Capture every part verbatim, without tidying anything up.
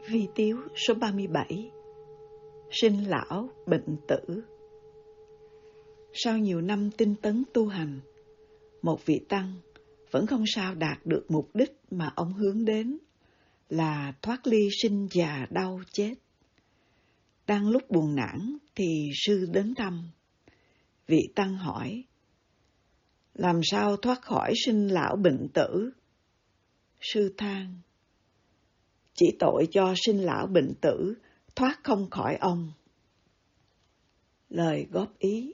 Vi tiếu số ba mươi bảy. Sinh lão bệnh tử. Sau nhiều năm tinh tấn tu hành, một vị tăng vẫn không sao đạt được mục đích mà ông hướng đến là thoát ly sinh già đau chết. Đang lúc buồn nản thì sư đến thăm. Vị tăng hỏi: làm sao thoát khỏi sinh lão bệnh tử? Sư than: chỉ tội cho sinh lão bệnh tử thoát không khỏi ông. Lời góp ý: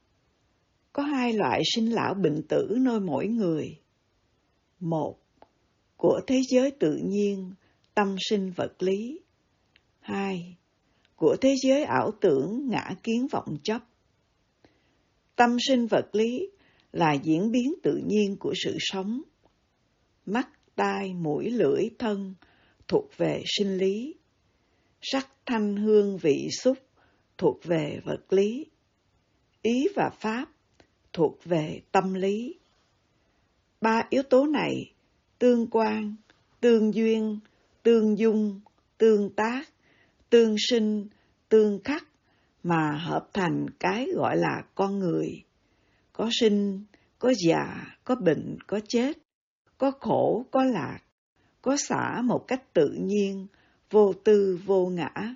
có hai loại sinh lão bệnh tử nơi mỗi người. Một, của thế giới tự nhiên, tâm sinh vật lý. Hai, của thế giới ảo tưởng, ngã kiến vọng chấp. Tâm sinh vật lý là diễn biến tự nhiên của sự sống. Mắt, tai, mũi, lưỡi, thân thuộc về sinh lý. Sắc, thanh, hương, vị, xúc thuộc về vật lý. Ý và pháp thuộc về tâm lý. Ba yếu tố này tương quan, tương duyên, tương dung, tương tác, tương sinh, tương khắc mà hợp thành cái gọi là con người. Có sinh, có già, có bệnh, có chết, có khổ, có lạc, có xả một cách tự nhiên, vô tư vô ngã.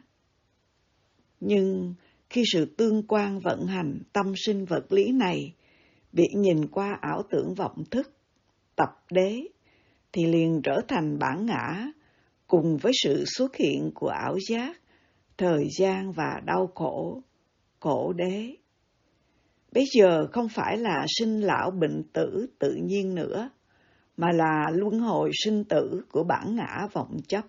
Nhưng khi sự tương quan vận hành tâm sinh vật lý này bị nhìn qua ảo tưởng vọng thức, tập đế, thì liền trở thành bản ngã cùng với sự xuất hiện của ảo giác, thời gian và đau khổ, khổ đế. Bây giờ không phải là sinh lão bệnh tử tự nhiên nữa, mà là luân hồi sinh tử của bản ngã vọng chấp.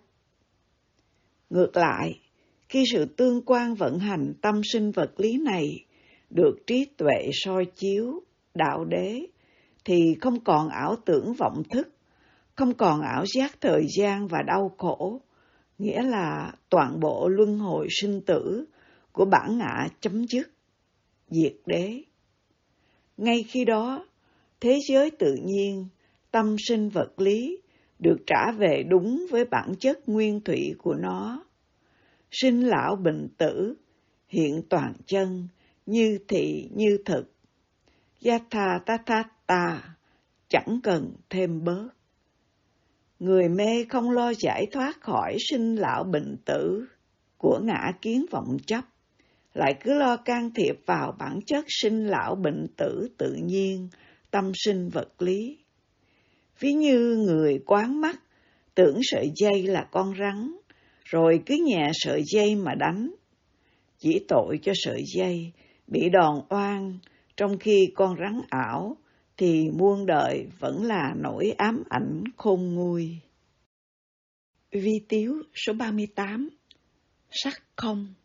Ngược lại, khi sự tương quan vận hành tâm sinh vật lý này được trí tuệ soi chiếu, đạo đế, thì không còn ảo tưởng vọng thức, không còn ảo giác thời gian và đau khổ, nghĩa là toàn bộ luân hồi sinh tử của bản ngã chấm dứt, diệt đế. Ngay khi đó, thế giới tự nhiên, tâm sinh vật lý được trả về đúng với bản chất nguyên thủy của nó. Sinh lão bệnh tử hiện toàn chân, như thị như thực. Yatha tathata, chẳng cần thêm bớt. Người mê không lo giải thoát khỏi sinh lão bệnh tử của ngã kiến vọng chấp, lại cứ lo can thiệp vào bản chất sinh lão bệnh tử tự nhiên, tâm sinh vật lý. Ví như người quáng mắt, tưởng sợi dây là con rắn, rồi cứ nhẹ sợi dây mà đánh. Chỉ tội cho sợi dây bị đòn oan, trong khi con rắn ảo thì muôn đời vẫn là nỗi ám ảnh khôn nguôi. Vi tiếu số ba mươi tám. Sắc không.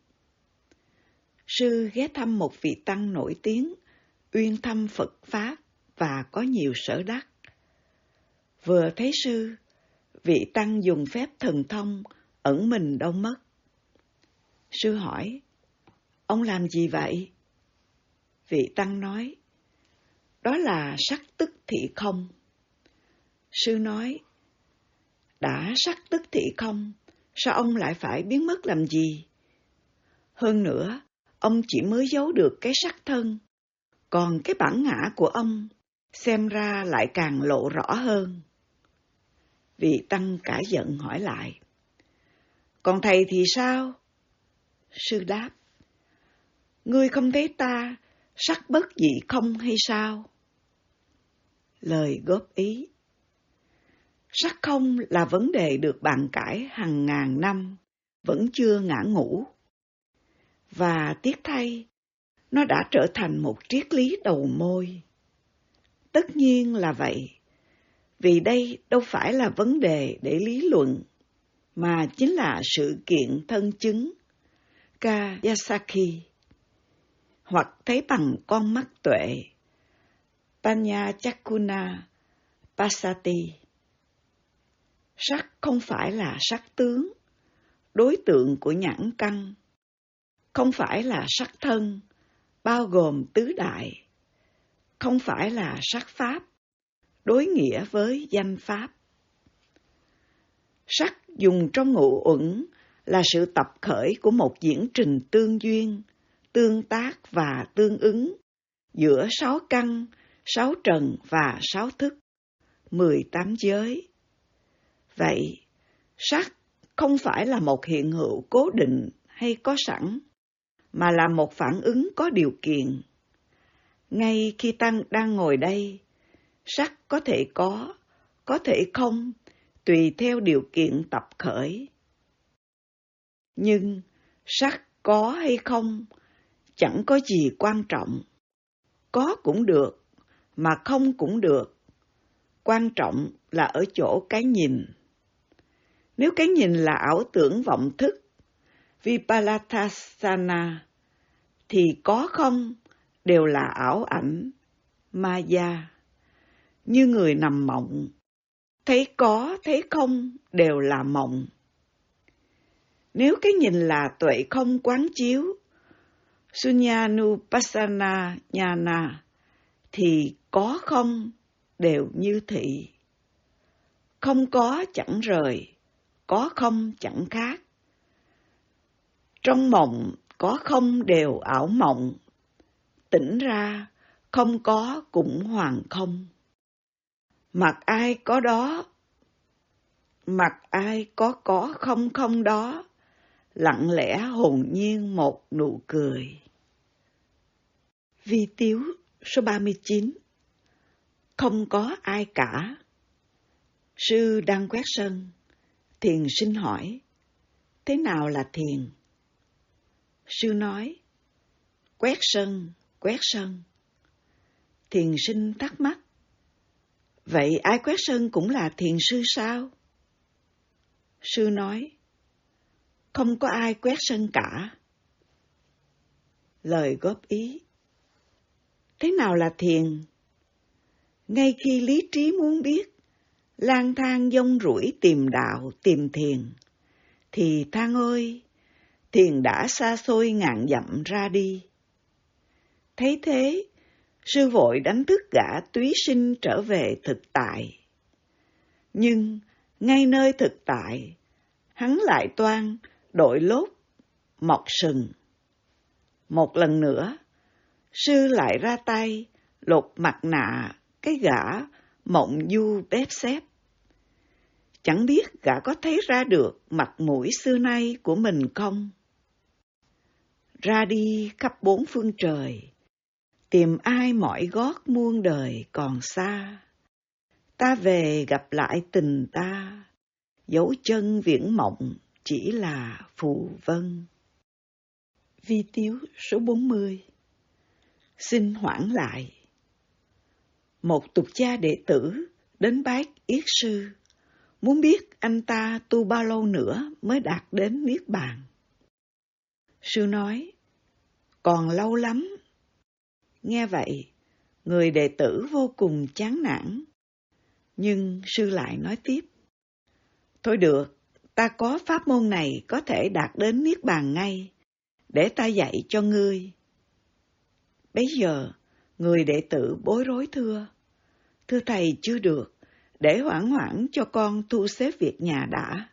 Sư ghé thăm một vị tăng nổi tiếng, uyên thâm Phật Pháp và có nhiều sở đắc. Vừa thấy sư, vị tăng dùng phép thần thông ẩn mình đâu mất. Sư hỏi: ông làm gì vậy? Vị tăng nói: đó là sắc tức thị không. Sư nói: đã sắc tức thị không, sao ông lại phải biến mất làm gì? Hơn nữa, ông chỉ mới giấu được cái sắc thân, còn cái bản ngã của ông xem ra lại càng lộ rõ hơn. Vị tăng cả giận hỏi lại: còn thầy thì sao? Sư đáp: ngươi không thấy ta sắc bất dị không hay sao? Lời góp ý: sắc không là vấn đề được bàn cãi hàng ngàn năm, vẫn chưa ngã ngũ. Và tiếc thay, nó đã trở thành một triết lý đầu môi. Tất nhiên là vậy, vì đây đâu phải là vấn đề để lý luận, mà chính là sự kiện thân chứng, Kayasaki, hoặc thấy bằng con mắt tuệ, Panyachakuna Pasati. Sắc không phải là sắc tướng, đối tượng của nhãn căn, không phải là sắc thân, bao gồm tứ đại, không phải là sắc pháp, đối nghĩa với danh pháp. Sắc dùng trong ngũ uẩn là sự tập khởi của một diễn trình tương duyên, tương tác và tương ứng giữa sáu căn, sáu trần và sáu thức, mười tám giới. Vậy, sắc không phải là một hiện hữu cố định hay có sẵn, mà là một phản ứng có điều kiện. Ngay khi Tăng đang ngồi đây, sắc có thể có, có thể không, tùy theo điều kiện tập khởi. Nhưng sắc có hay không chẳng có gì quan trọng. Có cũng được, mà không cũng được. Quan trọng là ở chỗ cái nhìn. Nếu cái nhìn là ảo tưởng vọng thức, Vipalatthana, thì có không đều là ảo ảnh, Maya. Như người nằm mộng, thấy có, thấy không đều là mộng. Nếu cái nhìn là tuệ không quán chiếu, Sunyanupassana Nhana, thì có không đều như thị. Không có chẳng rời, có không chẳng khác. Trong mộng có không đều ảo mộng, tỉnh ra không có cũng hoàn không. Mặc ai có đó, mặc ai có có không không đó, lặng lẽ hồn nhiên một nụ cười. Vi tiếu số ba mươi chín. Không có ai cả. Sư đang quét sân. Thiền sinh hỏi, thế nào là thiền? Sư nói, quét sân, quét sân. Thiền sinh thắc mắc, vậy ai quét sân cũng là thiền sư sao? Sư nói, không có ai quét sân cả. Lời góp ý, thế nào là thiền? Ngay khi lý trí muốn biết, lang thang dông rủi tìm đạo, tìm thiền, thì than ơi, thiền đã xa xôi ngàn dặm ra đi. Thấy thế, sư vội đánh thức gã túy sinh trở về thực tại. Nhưng ngay nơi thực tại, hắn lại toan đội lốt mọc sừng. Một lần nữa, sư lại ra tay lột mặt nạ cái gã mộng du bếp xếp. Chẳng biết gã có thấy ra được mặt mũi xưa nay của mình không? Ra đi khắp bốn phương trời, tìm ai mỏi gót muôn đời còn xa. Ta về gặp lại tình ta, dấu chân viễn mộng chỉ là phù vân. Vi tiếu số bốn mươi. Xin hoãn lại. Một tục gia đệ tử đến bái yết sư, muốn biết anh ta tu bao lâu nữa mới đạt đến niết bàn. Sư nói, còn lâu lắm. Nghe vậy, người đệ tử vô cùng chán nản. Nhưng sư lại nói tiếp, thôi được, ta có pháp môn này có thể đạt đến niết bàn ngay, để ta dạy cho ngươi. Bấy giờ, người đệ tử bối rối thưa, thưa thầy chưa được, để hoãn hoãn cho con thu xếp việc nhà đã.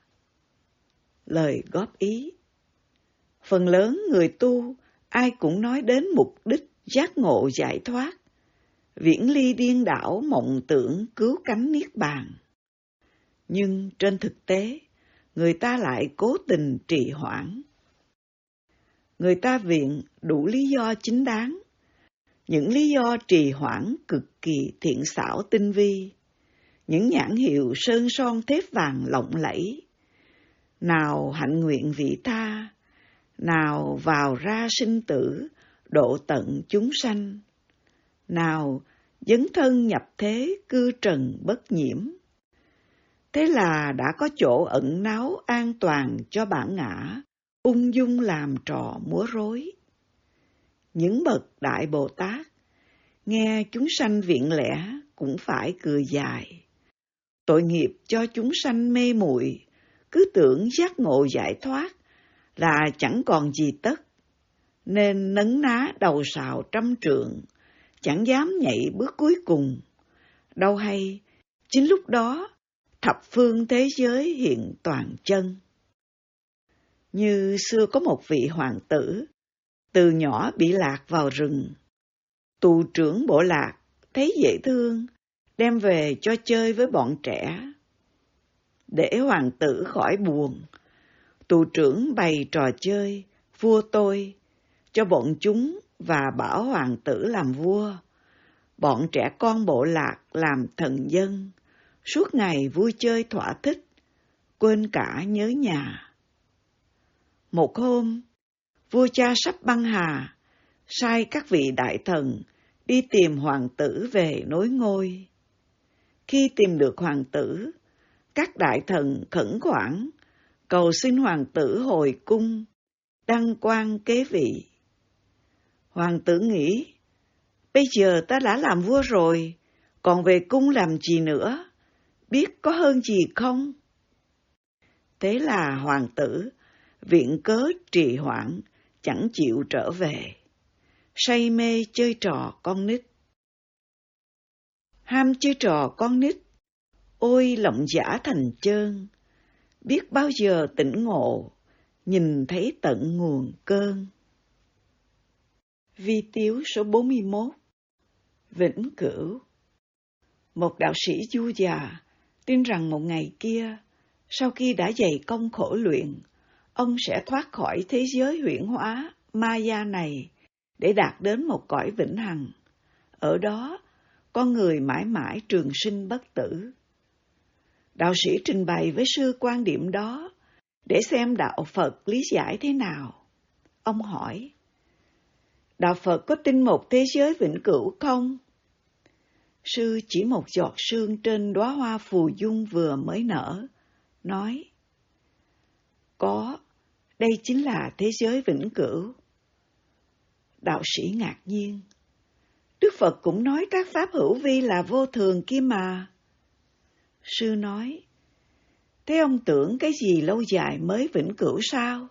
Lời góp ý, phần lớn người tu, ai cũng nói đến mục đích giác ngộ giải thoát, viễn ly điên đảo mộng tưởng cứu cánh niết bàn. Nhưng trên thực tế, người ta lại cố tình trì hoãn. Người ta viện đủ lý do chính đáng, những lý do trì hoãn cực kỳ thiện xảo tinh vi, những nhãn hiệu sơn son thép vàng lộng lẫy, nào hạnh nguyện vị tha, nào vào ra sinh tử, độ tận chúng sanh, nào dấn thân nhập thế cư trần bất nhiễm. Thế là đã có chỗ ẩn náu an toàn cho bản ngã, ung dung làm trò múa rối. Những bậc Đại Bồ Tát, nghe chúng sanh viện lẽ cũng phải cười dài. Tội nghiệp cho chúng sanh mê muội, cứ tưởng giác ngộ giải thoát là chẳng còn gì tất, nên nấn ná đầu sào trăm trượng, chẳng dám nhảy bước cuối cùng. Đâu hay, chính lúc đó, thập phương thế giới hiện toàn chân. Như xưa có một vị hoàng tử, từ nhỏ bị lạc vào rừng. Tù trưởng bộ lạc thấy dễ thương, đem về cho chơi với bọn trẻ. Để hoàng tử khỏi buồn, tù trưởng bày trò chơi, vua tôi, cho bọn chúng và bảo hoàng tử làm vua. Bọn trẻ con bộ lạc làm thần dân, suốt ngày vui chơi thỏa thích, quên cả nhớ nhà. Một hôm, vua cha sắp băng hà, sai các vị đại thần đi tìm hoàng tử về nối ngôi. Khi tìm được hoàng tử, các đại thần khẩn khoản cầu xin hoàng tử hồi cung, đăng quang kế vị. Hoàng tử nghĩ, bây giờ ta đã làm vua rồi, còn về cung làm gì nữa, biết có hơn gì không? Thế là hoàng tử viện cớ trì hoãn, chẳng chịu trở về, say mê chơi trò con nít. Ham chơi trò con nít, ôi lòng dã thành chơn, biết bao giờ tỉnh ngộ, nhìn thấy tận nguồn cơn. Vi tiếu số bốn mươi mốt. Vĩnh cửu. Một đạo sĩ du già tin rằng một ngày kia, sau khi đã dày công khổ luyện, ông sẽ thoát khỏi thế giới huyễn hóa Maya này để đạt đến một cõi vĩnh hằng. Ở đó, con người mãi mãi trường sinh bất tử. Đạo sĩ trình bày với sư quan điểm đó để xem đạo Phật lý giải thế nào. Ông hỏi, đạo Phật có tin một thế giới vĩnh cửu không? Sư chỉ một giọt sương trên đóa hoa phù dung vừa mới nở, nói, có, đây chính là thế giới vĩnh cửu. Đạo sĩ ngạc nhiên, Đức Phật cũng nói các pháp hữu vi là vô thường kia mà. Sư nói, thế ông tưởng cái gì lâu dài mới vĩnh cửu sao?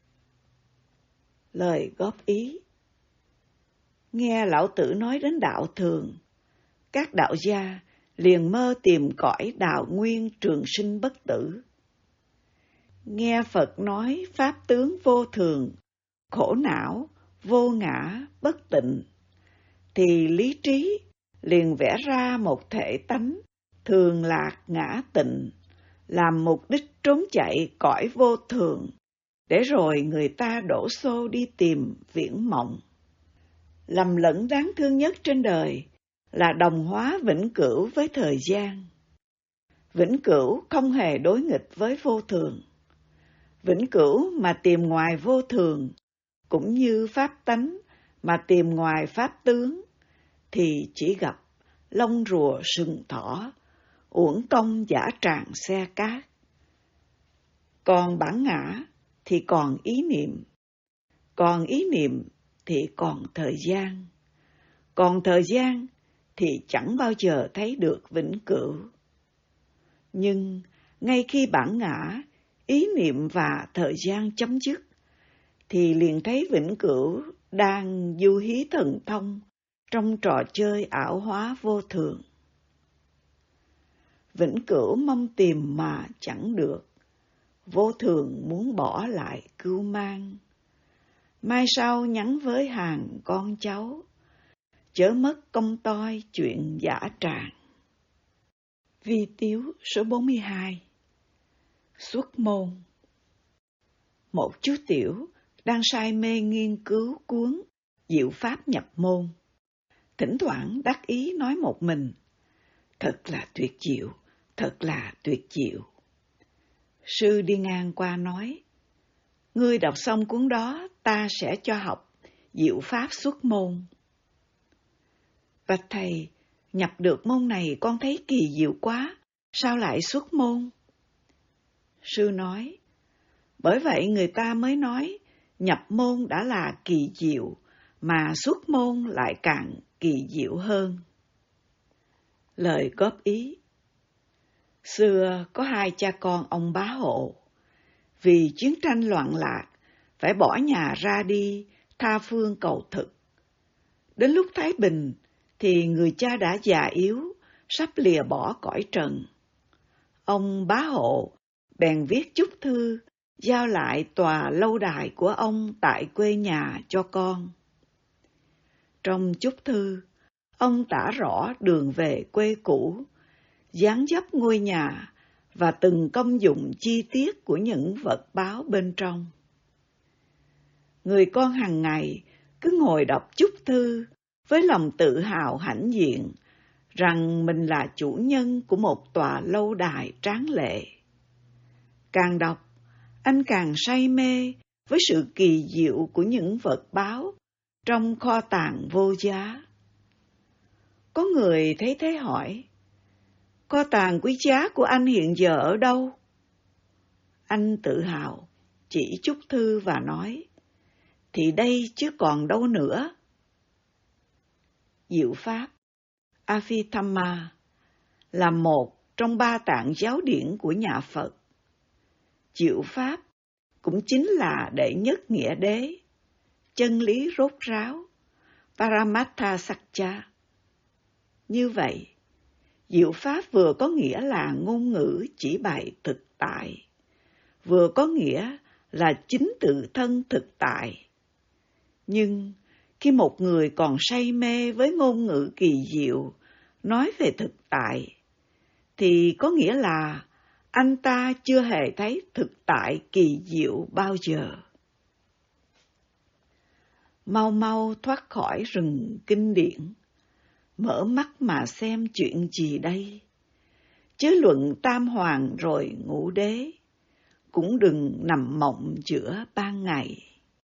Lời góp ý. Nghe lão tử nói đến đạo thường, các đạo gia liền mơ tìm cõi đạo nguyên trường sinh bất tử. Nghe Phật nói pháp tướng vô thường, khổ não, vô ngã, bất tịnh, thì lý trí liền vẽ ra một thể tánh thường lạc ngã tịnh, làm mục đích trốn chạy cõi vô thường, để rồi người ta đổ xô đi tìm viễn mộng. Lầm lẫn đáng thương nhất trên đời là đồng hóa vĩnh cửu với thời gian. Vĩnh cửu không hề đối nghịch với vô thường. Vĩnh cửu mà tìm ngoài vô thường, cũng như pháp tánh mà tìm ngoài pháp tướng, thì chỉ gặp lông rùa sừng thỏ, uổng công giả tràng xe cát. Còn bản ngã thì còn ý niệm, còn ý niệm thì còn thời gian, còn thời gian thì chẳng bao giờ thấy được vĩnh cửu. Nhưng ngay khi bản ngã, ý niệm và thời gian chấm dứt, thì liền thấy vĩnh cửu đang du hí thần thông trong trò chơi ảo hóa vô thường. Vĩnh cửu mong tìm mà chẳng được, vô thường muốn bỏ lại cưu mang. Mai sau nhắn với hàng con cháu, chớ mất công toi chuyện giả tràng. Vi tiếu số bốn mươi hai. Xuất môn. Một chú tiểu đang say mê nghiên cứu cuốn Diệu Pháp nhập môn. Thỉnh thoảng đắc ý nói một mình, thật là tuyệt diệu, thật là tuyệt diệu. Sư đi ngang qua nói, ngươi đọc xong cuốn đó, ta sẽ cho học Diệu Pháp xuất môn. Bạch thầy, nhập được môn này con thấy kỳ diệu quá, sao lại xuất môn? Sư nói, bởi vậy người ta mới nói, nhập môn đã là kỳ diệu, mà xuất môn lại càng kỳ diệu hơn. Lời góp ý. Xưa có hai cha con ông bá hộ, vì chiến tranh loạn lạc, phải bỏ nhà ra đi, tha phương cầu thực. Đến lúc thái bình, thì người cha đã già yếu, sắp lìa bỏ cõi trần. Ông bá hộ bèn viết chúc thư, giao lại tòa lâu đài của ông tại quê nhà cho con. Trong chúc thư, ông tả rõ đường về quê cũ, dáng dấp ngôi nhà và từng công dụng chi tiết của những vật báo bên trong. Người con hàng ngày cứ ngồi đọc chúc thư với lòng tự hào hãnh diện rằng mình là chủ nhân của một tòa lâu đài tráng lệ. Càng đọc, anh càng say mê với sự kỳ diệu của những vật báo trong kho tàng vô giá. Có người thấy thế hỏi, kho tàng quý giá của anh hiện giờ ở đâu? Anh tự hào chỉ chúc thư và nói, thì đây chứ còn đâu nữa. Diệu Pháp Abhidhamma là một trong ba tạng giáo điển của nhà Phật. Diệu Pháp cũng chính là đệ nhất nghĩa đế, chân lý rốt ráo, Paramattha Satcha. Như vậy, Diệu Pháp vừa có nghĩa là ngôn ngữ chỉ bày thực tại, vừa có nghĩa là chính tự thân thực tại. Nhưng khi một người còn say mê với ngôn ngữ kỳ diệu nói về thực tại, thì có nghĩa là anh ta chưa hề thấy thực tại kỳ diệu bao giờ. Mau mau thoát khỏi rừng kinh điển, mở mắt mà xem chuyện gì đây. Chớ luận tam hoàng rồi ngũ đế, cũng đừng nằm mộng giữa ban ngày.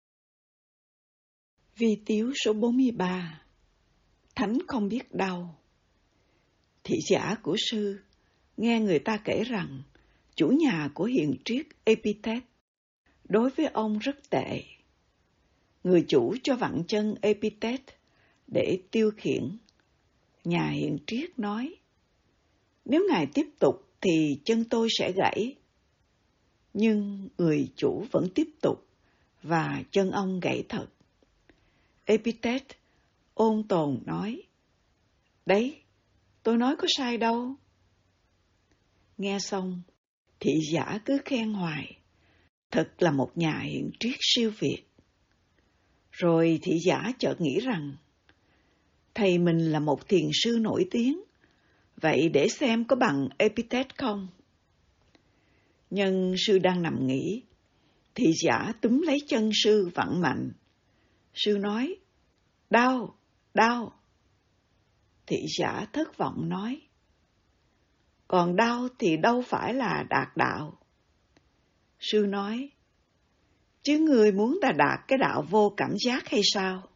Vi tiếu số bốn mươi ba. Thánh không biết đau. Thị giả của sư nghe người ta kể rằng chủ nhà của hiền triết Epictet đối với ông rất tệ. Người chủ cho vặn chân Epictet để tiêu khiển. Nhà hiền triết nói, nếu ngài tiếp tục thì chân tôi sẽ gãy. Nhưng người chủ vẫn tiếp tục và chân ông gãy thật. Epictet ôn tồn nói, đấy, tôi nói có sai đâu. Nghe xong, thị giả cứ khen hoài, thật là một nhà hiền triết siêu việt. Rồi thị giả chợt nghĩ rằng, thầy mình là một thiền sư nổi tiếng, vậy để xem có bằng Epictet không. Nhân sư đang nằm nghỉ, thị giả túm lấy chân sư vặn mạnh. Sư nói, đau, đau. Thị giả thất vọng nói, còn đau thì đâu phải là đạt đạo. Sư nói, chứ người muốn ta đạt cái đạo vô cảm giác hay sao?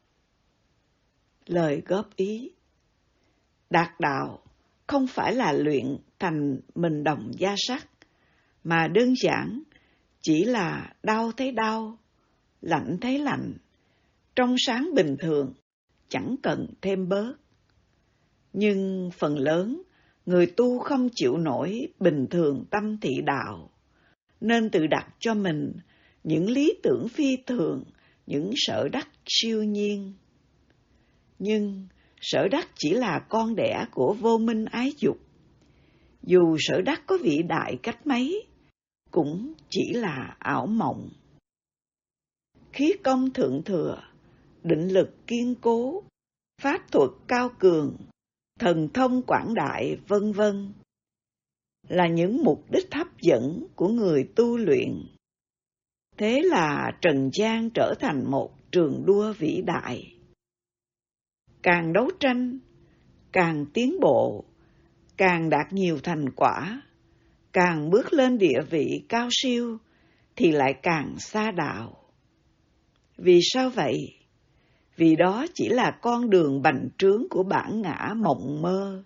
Lời góp ý, đạt đạo không phải là luyện thành mình đồng da sắt, mà đơn giản chỉ là đau thấy đau, lạnh thấy lạnh, trong sáng bình thường, chẳng cần thêm bớt. Nhưng phần lớn, người tu không chịu nổi bình thường tâm thị đạo, nên tự đặt cho mình những lý tưởng phi thường, những sở đắc siêu nhiên. Nhưng sở đắc chỉ là con đẻ của vô minh ái dục. Dù sở đắc có vĩ đại cách mấy, cũng chỉ là ảo mộng. Khí công thượng thừa, định lực kiên cố, pháp thuật cao cường, thần thông quảng đại, vân vân là những mục đích hấp dẫn của người tu luyện. Thế là trần gian trở thành một trường đua vĩ đại. Càng đấu tranh, càng tiến bộ, càng đạt nhiều thành quả, càng bước lên địa vị cao siêu, thì lại càng xa đạo. Vì sao vậy? Vì đó chỉ là con đường bành trướng của bản ngã mộng mơ.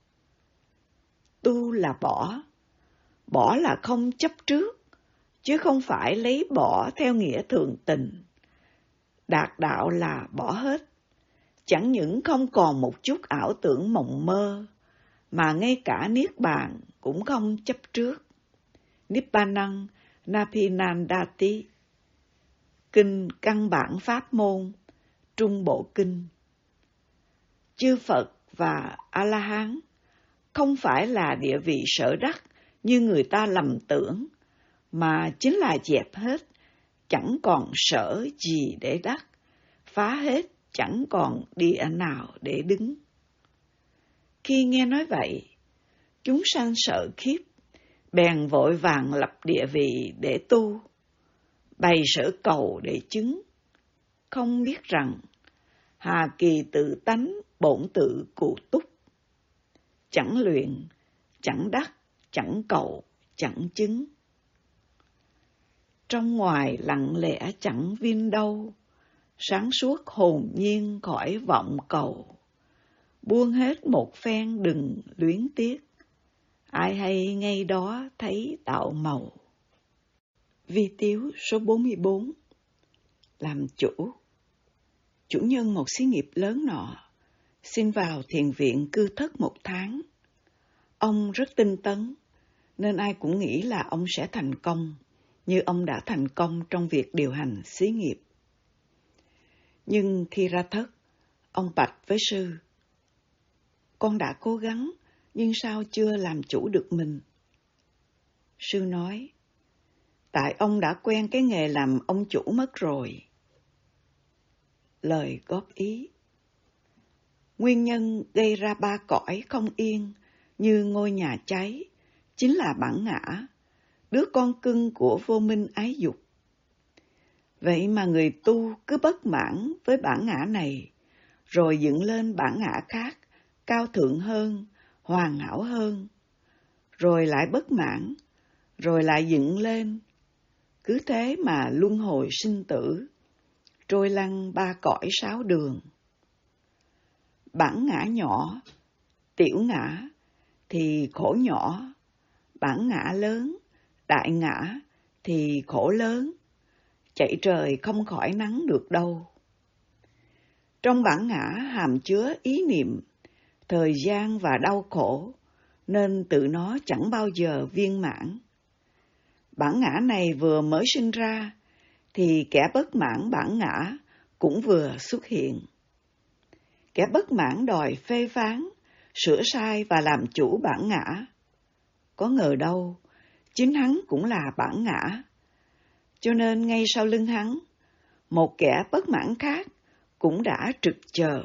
Tu là bỏ, bỏ là không chấp trước, chứ không phải lấy bỏ theo nghĩa thường tình. Đạt đạo là bỏ hết, chẳng những không còn một chút ảo tưởng mộng mơ, mà ngay cả niết bàn cũng không chấp trước. Nibbanang Napinandati, kinh căn bản pháp môn, Trung Bộ Kinh. Chư Phật và A-la-hán không phải là địa vị sở đắc như người ta lầm tưởng, mà chính là dẹp hết, chẳng còn sở gì để đắc, phá hết, chẳng còn địa nào để đứng. Khi nghe nói vậy, chúng sanh sợ khiếp, bèn vội vàng lập địa vị để tu, bày sở cầu để chứng, không biết rằng hà kỳ tự tánh bổn tự cụ túc, chẳng luyện, chẳng đắc, chẳng cầu, chẳng chứng. Trong ngoài lặng lẽ chẳng viên đâu, sáng suốt hồn nhiên khỏi vọng cầu, buông hết một phen đừng luyến tiếc, ai hay ngay đó thấy tạo màu. Vi tiếu số bốn mươi bốn. Làm chủ. Chủ nhân một xí nghiệp lớn nọ xin vào thiền viện cư thất một tháng. Ông rất tinh tấn, nên ai cũng nghĩ là ông sẽ thành công, như ông đã thành công trong việc điều hành xí nghiệp. Nhưng khi ra thất, ông bạch với sư: con đã cố gắng, nhưng sao chưa làm chủ được mình? Sư nói: tại ông đã quen cái nghề làm ông chủ mất rồi. Lời góp ý. Nguyên nhân gây ra ba cõi không yên như ngôi nhà cháy chính là bản ngã, đứa con cưng của vô minh ái dục. Vậy mà người tu cứ bất mãn với bản ngã này, rồi dựng lên bản ngã khác, cao thượng hơn, hoàn hảo hơn, rồi lại bất mãn, rồi lại dựng lên. Cứ thế mà luân hồi sinh tử, trôi lăn ba cõi sáu đường. Bản ngã nhỏ, tiểu ngã thì khổ nhỏ, bản ngã lớn, đại ngã thì khổ lớn, chạy trời không khỏi nắng được đâu. Trong bản ngã hàm chứa ý niệm, thời gian và đau khổ, nên tự nó chẳng bao giờ viên mãn. Bản ngã này vừa mới sinh ra, thì kẻ bất mãn bản ngã cũng vừa xuất hiện. Kẻ bất mãn đòi phê phán, sửa sai và làm chủ bản ngã. Có ngờ đâu, chính hắn cũng là bản ngã. Cho nên ngay sau lưng hắn, một kẻ bất mãn khác cũng đã trực chờ.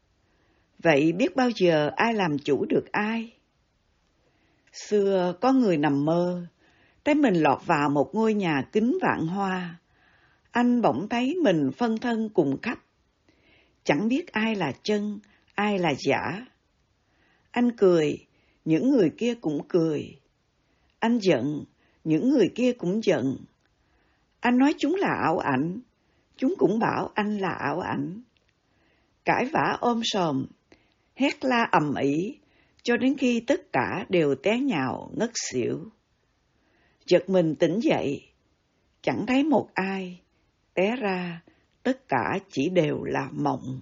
Vậy biết bao giờ ai làm chủ được ai? Xưa có người nằm mơ, thấy mình lọt vào một ngôi nhà kính vạn hoa. Anh bỗng thấy mình phân thân cùng khắp, chẳng biết ai là chân, ai là giả. Anh cười, những người kia cũng cười. Anh giận, những người kia cũng giận. Anh nói chúng là ảo ảnh, chúng cũng bảo anh là ảo ảnh. Cãi vã ôm sòm, hét la ầm ĩ, cho đến khi tất cả đều té nhào ngất xỉu. Giật mình tỉnh dậy, chẳng thấy một ai, té ra tất cả chỉ đều là mộng.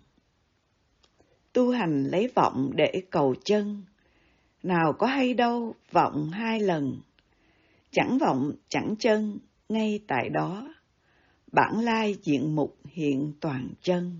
Tu hành lấy vọng để cầu chân, nào có hay đâu vọng hai lần. Chẳng vọng chẳng chân ngay tại đó, bản lai diện mục hiện toàn chân.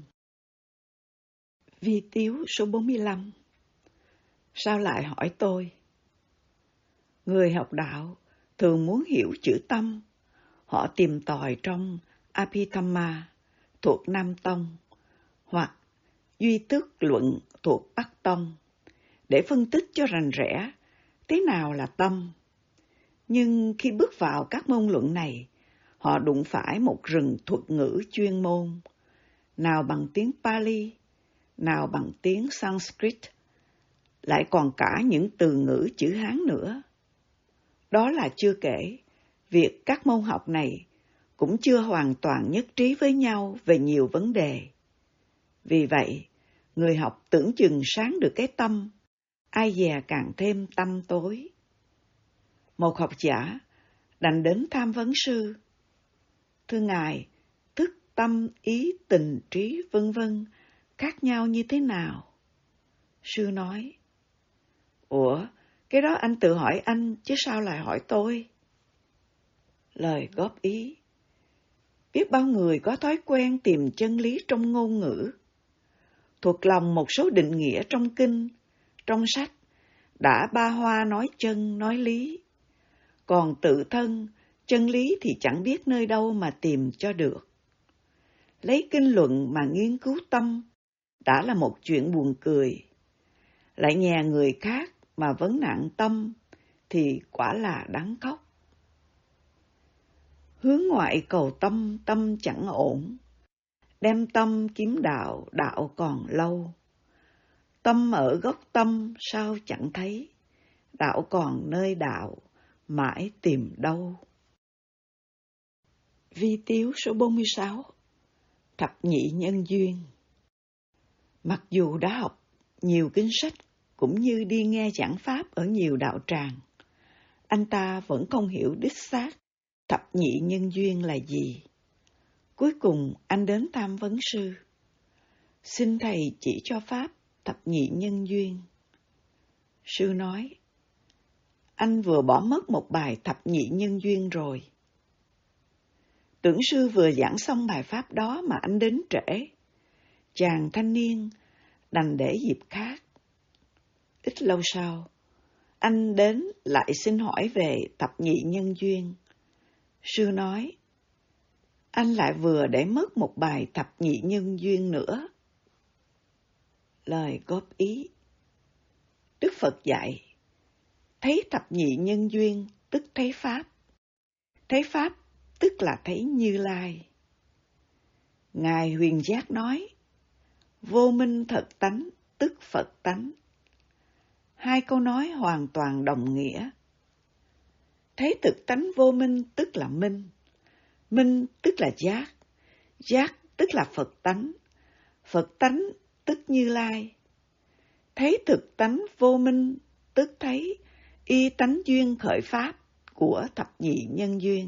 Vi tiếu số bốn mươi lăm. Sao lại hỏi tôi? Người học đạo thường muốn hiểu chữ tâm, họ tìm tòi trong Abhidhamma thuộc Nam Tông hoặc Duy Tức Luận thuộc Bắc Tông để phân tích cho rành rẽ thế nào là tâm. Nhưng khi bước vào các môn luận này, họ đụng phải một rừng thuật ngữ chuyên môn, nào bằng tiếng Pali, nào bằng tiếng Sanskrit, lại còn cả những từ ngữ chữ Hán nữa. Đó là chưa kể, việc các môn học này cũng chưa hoàn toàn nhất trí với nhau về nhiều vấn đề. Vì vậy, người học tưởng chừng sáng được cái tâm, ai dè càng thêm tăm tối. Một học giả đành đến tham vấn sư. Thưa Ngài, thức, tâm, ý, tình, trí, vân vân khác nhau như thế nào? Sư nói: Ủa, cái đó anh tự hỏi anh chứ sao lại hỏi tôi? Lời góp ý. Biết bao người có thói quen tìm chân lý trong ngôn ngữ, thuộc lòng một số định nghĩa trong kinh, trong sách, đã ba hoa nói chân nói lý, còn tự thân chân lý thì chẳng biết nơi đâu mà tìm cho được. Lấy kinh luận mà nghiên cứu tâm đã là một chuyện buồn cười. Lại nhà người khác mà vấn nạn tâm thì quả là đáng khóc. Hướng ngoại cầu tâm, tâm chẳng ổn. Đem tâm kiếm đạo, đạo còn lâu. Tâm ở gốc tâm sao chẳng thấy. Đạo còn nơi đạo, mãi tìm đâu. Vi tiếu số bốn mươi sáu. Thập nhị nhân duyên. Mặc dù đã học nhiều kinh sách cũng như đi nghe giảng pháp ở nhiều đạo tràng, anh ta vẫn không hiểu đích xác thập nhị nhân duyên là gì. Cuối cùng anh đến tham vấn sư. Xin thầy chỉ cho pháp thập nhị nhân duyên. Sư nói, anh vừa bỏ mất một bài thập nhị nhân duyên rồi. Tưởng sư vừa giảng xong bài pháp đó mà anh đến trễ. Chàng thanh niên đành để dịp khác. Ít lâu sau, anh đến lại xin hỏi về thập nhị nhân duyên. Sư nói, anh lại vừa để mất một bài thập nhị nhân duyên nữa. Lời góp ý. Đức Phật dạy, thấy thập nhị nhân duyên tức thấy Pháp. Thấy Pháp tức là thấy Như Lai. Ngài Huyền Giác nói, vô minh thật tánh tức Phật tánh. Hai câu nói hoàn toàn đồng nghĩa. Thấy thực tánh vô minh tức là minh. Minh tức là giác. Giác tức là Phật tánh. Phật tánh tức Như Lai. Thấy thực tánh vô minh tức thấy y tánh duyên khởi pháp của thập nhị nhân duyên.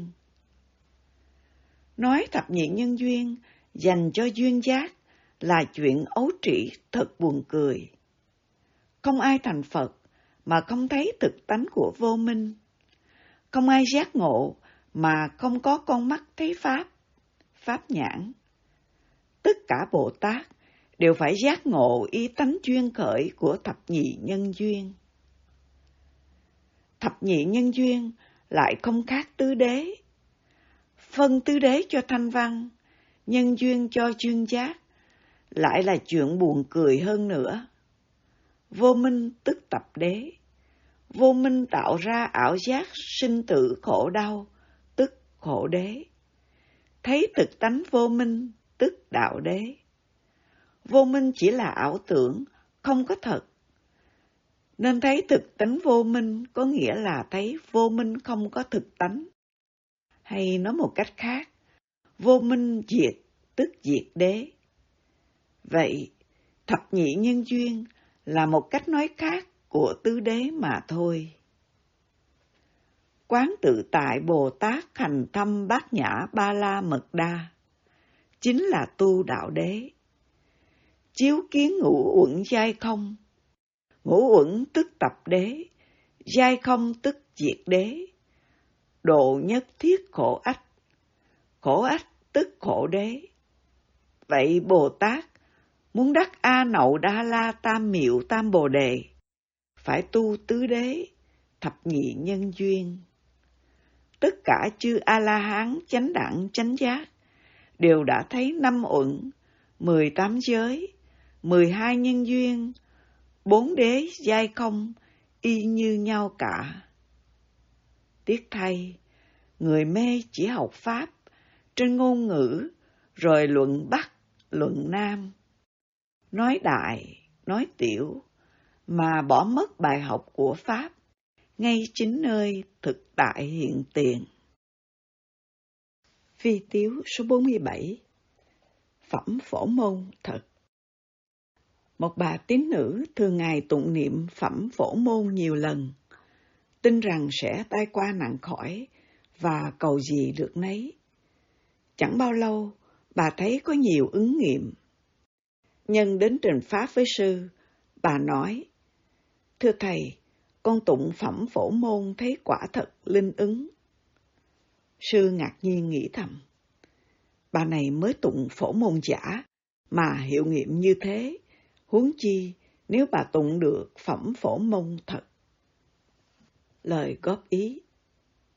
Nói thập nhị nhân duyên dành cho duyên giác là chuyện ấu trĩ thật buồn cười. Không ai thành Phật mà không thấy thực tánh của vô minh. Không ai giác ngộ mà không có con mắt thấy Pháp, Pháp nhãn. Tất cả Bồ Tát đều phải giác ngộ ý tánh duyên khởi của thập nhị nhân duyên. Thập nhị nhân duyên lại không khác tứ đế. Phân tứ đế cho thanh văn, nhân duyên cho duyên giác, lại là chuyện buồn cười hơn nữa. Vô minh tức tập đế. Vô minh tạo ra ảo giác sinh tử khổ đau, tức khổ đế. Thấy thực tánh vô minh, tức đạo đế. Vô minh chỉ là ảo tưởng, không có thật. Nên thấy thực tánh vô minh có nghĩa là thấy vô minh không có thực tánh. Hay nói một cách khác, vô minh diệt, tức diệt đế. Vậy, thập nhị nhân duyên là một cách nói khác của tứ đế mà thôi. Quán tự tại Bồ Tát hành thâm bát nhã ba la mật đa, chính là tu đạo đế. Chiếu kiến ngũ uẩn giai không, ngũ uẩn tức tập đế, giai không tức diệt đế. Độ nhất thiết khổ ách, khổ ách tức khổ đế. Vậy Bồ Tát muốn đắc A Nậu Đa La Tam Miệu Tam Bồ Đề, phải tu tứ đế, thập nhị nhân duyên. Tất cả chư A-la-hán chánh đẳng chánh giác đều đã thấy năm uẩn, mười tám giới, mười hai nhân duyên, bốn đế giai không, y như nhau cả. Tiếc thay, người mê chỉ học Pháp, trên ngôn ngữ, rồi luận Bắc, luận Nam. Nói đại, nói tiểu, mà bỏ mất bài học của Pháp, ngay chính nơi thực tại hiện tiền. Vi tiếu số bốn mươi bảy. Phẩm Phổ Môn thật. Một bà tín nữ thường ngày tụng niệm Phẩm Phổ Môn nhiều lần, tin rằng sẽ tai qua nạn khỏi và cầu gì được nấy. Chẳng bao lâu, bà thấy có nhiều ứng nghiệm. Nhân đến trình pháp với sư, bà nói, thưa thầy, con tụng Phẩm Phổ Môn thấy quả thật linh ứng. Sư ngạc nhiên nghĩ thầm, bà này mới tụng Phổ Môn giả mà hiệu nghiệm như thế, huống chi nếu bà tụng được Phẩm Phổ Môn thật. Lời góp ý.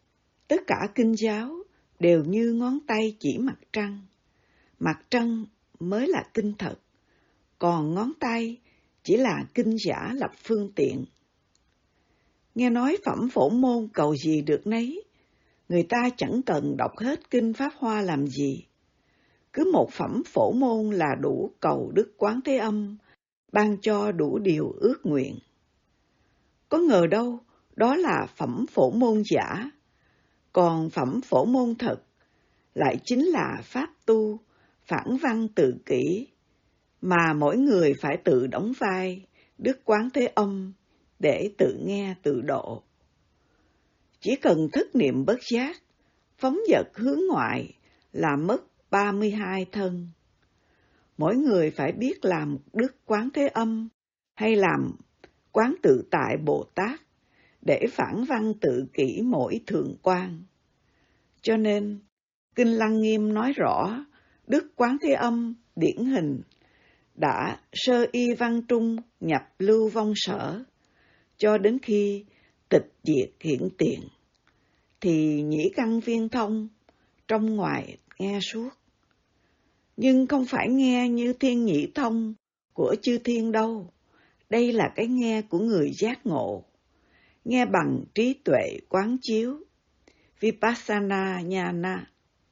Tất cả kinh giáo đều như ngón tay chỉ mặt trăng. Mặt trăng mới là kinh thật, còn ngón tay chỉ là kinh giả lập phương tiện. Nghe nói phẩm phổ môn cầu gì được nấy, người ta chẳng cần đọc hết kinh Pháp Hoa làm gì. Cứ một phẩm phổ môn là đủ cầu Đức Quán Thế Âm, ban cho đủ điều ước nguyện. Có ngờ đâu, đó là phẩm phổ môn giả, còn phẩm phổ môn thật lại chính là pháp tu, phản văn tự kỷ, mà mỗi người phải tự đóng vai Đức Quán Thế Âm để tự nghe tự độ. Chỉ cần thức niệm bất giác, phóng dật hướng ngoại là mất ba mươi hai thân. Mỗi người phải biết làm Đức Quán Thế Âm hay làm Quán Tự Tại Bồ Tát để phản văn tự kỷ mỗi thượng quan. Cho nên, Kinh Lăng Nghiêm nói rõ, Đức Quán Thế Âm điển hình đã sơ y văn trung nhập lưu vong sở, cho đến khi tịch diệt hiện tiền, thì nhĩ căn viên thông, trong ngoài nghe suốt. Nhưng không phải nghe như thiên nhĩ thông của chư thiên đâu, đây là cái nghe của người giác ngộ, nghe bằng trí tuệ quán chiếu, Vipassana Nhana.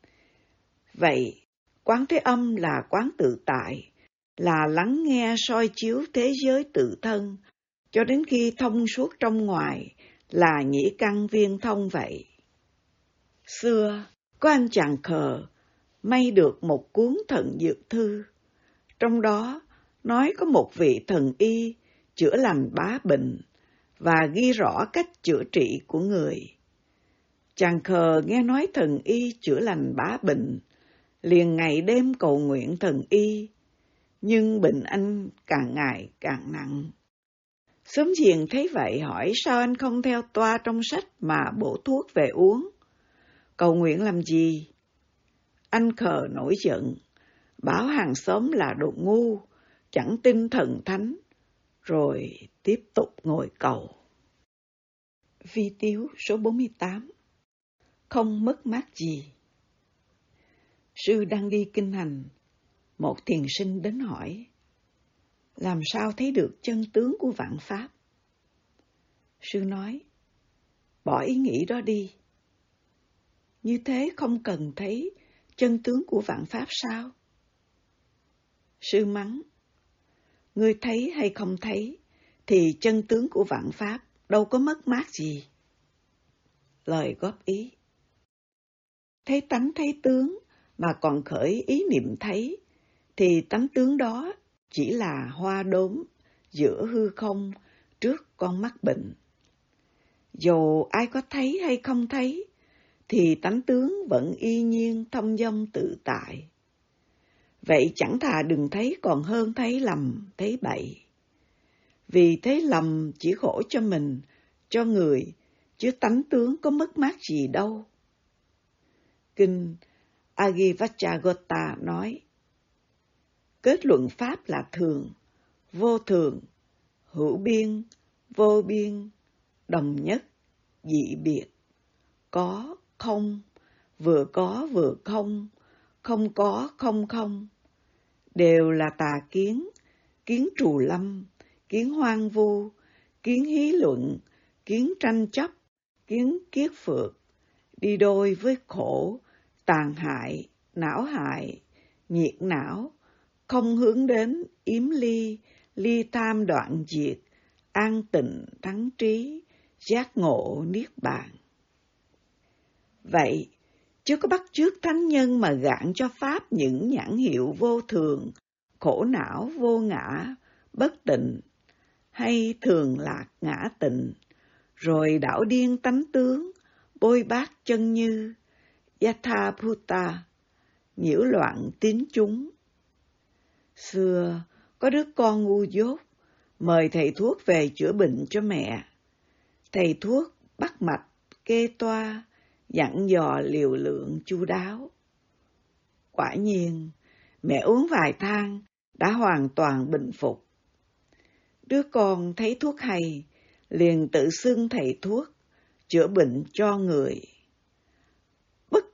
Vậy, Quán Thế Âm là quán tự tại, là lắng nghe soi chiếu thế giới tự thân, cho đến khi thông suốt trong ngoài, là nhĩ căn viên thông vậy. Xưa, có anh chàng khờ, may được một cuốn thần dược thư. Trong đó, nói có một vị thần y chữa lành bá bệnh, và ghi rõ cách chữa trị của người. Chàng khờ nghe nói thần y chữa lành bá bệnh, liền ngày đêm cầu nguyện thần y, nhưng bệnh anh càng ngày càng nặng. Xóm giềng thấy vậy hỏi sao anh không theo toa trong sách mà bổ thuốc về uống? Cầu nguyện làm gì? Anh khờ nổi giận, bảo hàng xóm là đồ ngu, chẳng tin thần thánh, rồi tiếp tục ngồi cầu. Vi tiếu số bốn mươi tám. Không mất mát gì. Sư đang đi kinh hành, một thiền sinh đến hỏi, làm sao thấy được chân tướng của vạn pháp? Sư nói, bỏ ý nghĩ đó đi. Như thế không cần thấy chân tướng của vạn pháp sao? Sư mắng, ngươi thấy hay không thấy, thì chân tướng của vạn pháp đâu có mất mát gì. Lời góp ý, thấy tánh thấy tướng mà còn khởi ý niệm thấy, thì tánh tướng đó chỉ là hoa đốm giữa hư không trước con mắt bệnh. Dù ai có thấy hay không thấy, thì tánh tướng vẫn y nhiên thông dong tự tại. Vậy chẳng thà đừng thấy còn hơn thấy lầm, thấy bậy. Vì thấy lầm chỉ khổ cho mình, cho người, chứ tánh tướng có mất mát gì đâu. Kinh Agivachagota nói, kết luận pháp là thường, vô thường, hữu biên, vô biên, đồng nhất, dị biệt, có, không, vừa có vừa không, không có không không, đều là tà kiến, kiến trù lâm, kiến hoang vu, kiến hí luận, kiến tranh chấp, kiến kiết phược, đi đôi với khổ, tàn hại, não hại, nhiệt não, không hướng đến yếm ly, ly tham đoạn diệt, an tịnh thắng trí, giác ngộ niết bàn. Vậy, chứ có bắt chước thánh nhân mà gạn cho Pháp những nhãn hiệu vô thường, khổ não vô ngã, bất tịnh, hay thường lạc ngã tịnh, rồi đảo điên tánh tướng, bôi bát chân như, Yatha Bhuta, nhiễu loạn tín chúng. Xưa, có đứa con ngu dốt, mời thầy thuốc về chữa bệnh cho mẹ. Thầy thuốc bắt mạch, kê toa, dặn dò liều lượng chu đáo. Quả nhiên, mẹ uống vài thang đã hoàn toàn bình phục. Đứa con thấy thuốc hay, liền tự xưng thầy thuốc, chữa bệnh cho người.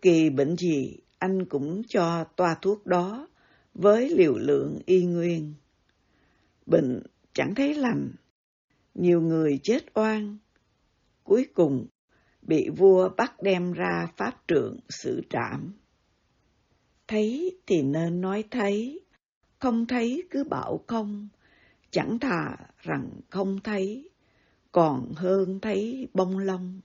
kỳ bệnh gì anh cũng cho toa thuốc đó với liều lượng y nguyên. Bệnh chẳng thấy lành, nhiều người chết oan, cuối cùng bị vua bắt đem ra pháp trượng xử trảm. Thấy thì nên nói thấy, không thấy cứ bảo không, chẳng thà rằng không thấy, còn hơn thấy bông lông.